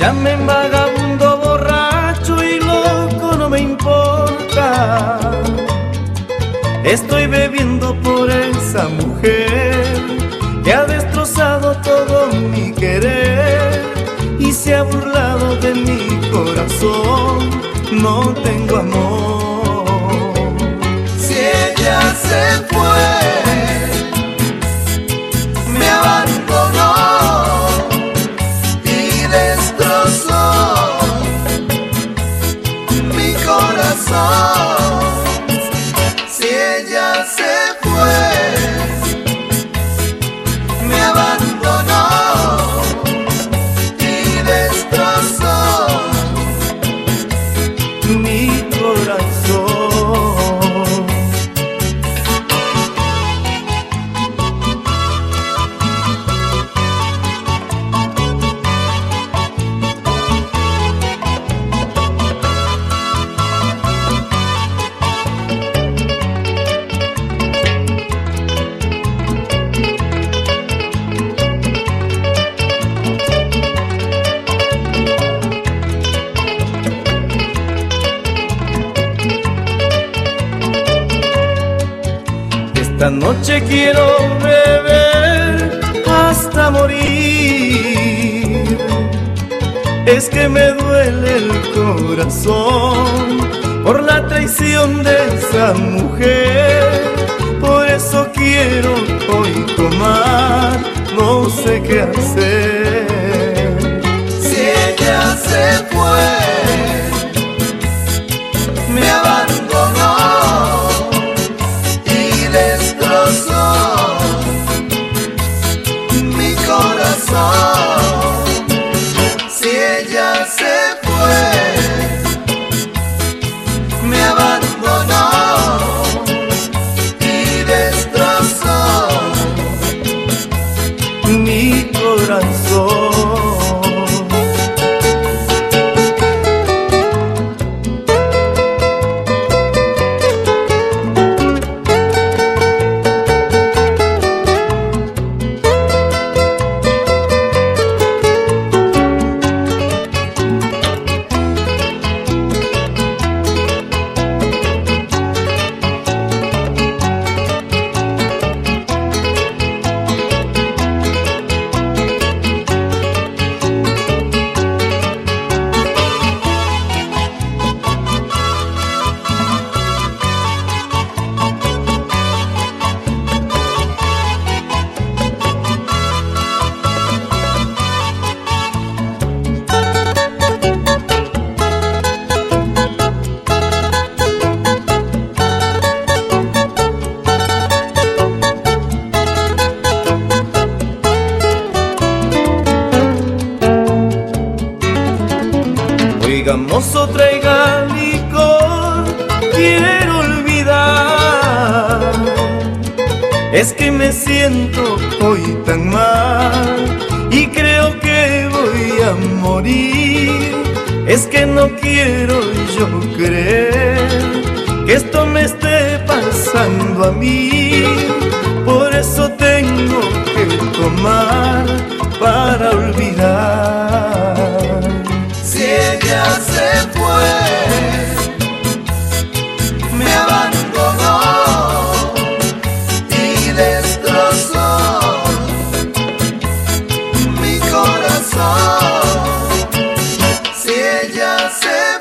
llamen vagabundo, borracho y loco, no me importa. Estoy bebiendo por esa mujer que ha destrozado todo mi querer y se ha burlado de mi corazón. No tengo amor. Si ella se fue, me abandonó y destrozó mi corazón. Si ella se fue, me abandonó y destrozó mi corazón. Esta noche quiero beber hasta morir. Es que me duele el corazón por la traición de esa mujer. Por eso quiero hoy tomar, no sé qué hacer. Si ella se fue, me abandonó y destrozó mi corazón. Si ella se fue, me abandonó y destrozó mi corazón. Oiga, mozo, traiga licor, quiero olvidar. Es que me siento hoy tan mal y creo que voy a morir. Es que no quiero yo creer que esto me esté pasando a mí. Por eso tengo que tomar para olvidar. Si ella se fue, me abandonó y destrozó mi corazón. Si ella se